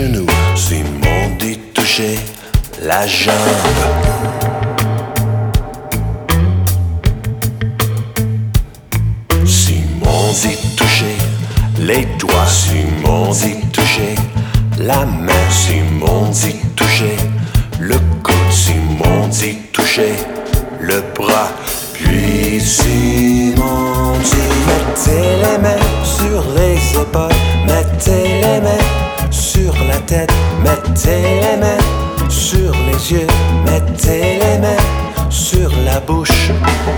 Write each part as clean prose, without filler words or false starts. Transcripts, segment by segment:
genoux. Simon dit toucher la jambe. Simon dit toucher les doigts. Simon dit toucher la main. Simon dit toucher le coude. Simon dit toucher le bras. Puis Simon dit mettez les mains sur les épaules, mettez les mains sur la tête, mettez les mains sur les yeux, mettez les mains sur la bouche.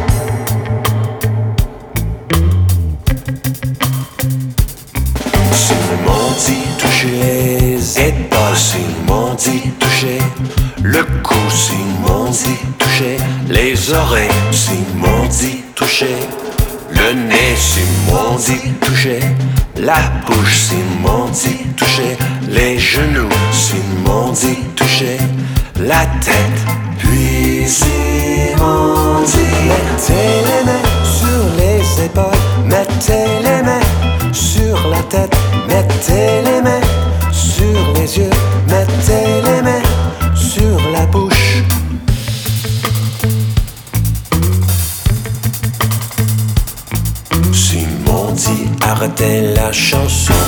Simon dit toucher les épaules. Simon dit toucher le cou. Simon dit toucher les oreilles. Simon dit toucher le nez. Simon dit toucher la bouche. Simon dit toucher les genoux. Simon dit toucher la tête. Puis Simon dit mettez les mains sur les épaules, mettez les mains sur la tête, mettez les mains sur les yeux, mettez les mains sur la bouche. Simon dit arrêtez la chanson.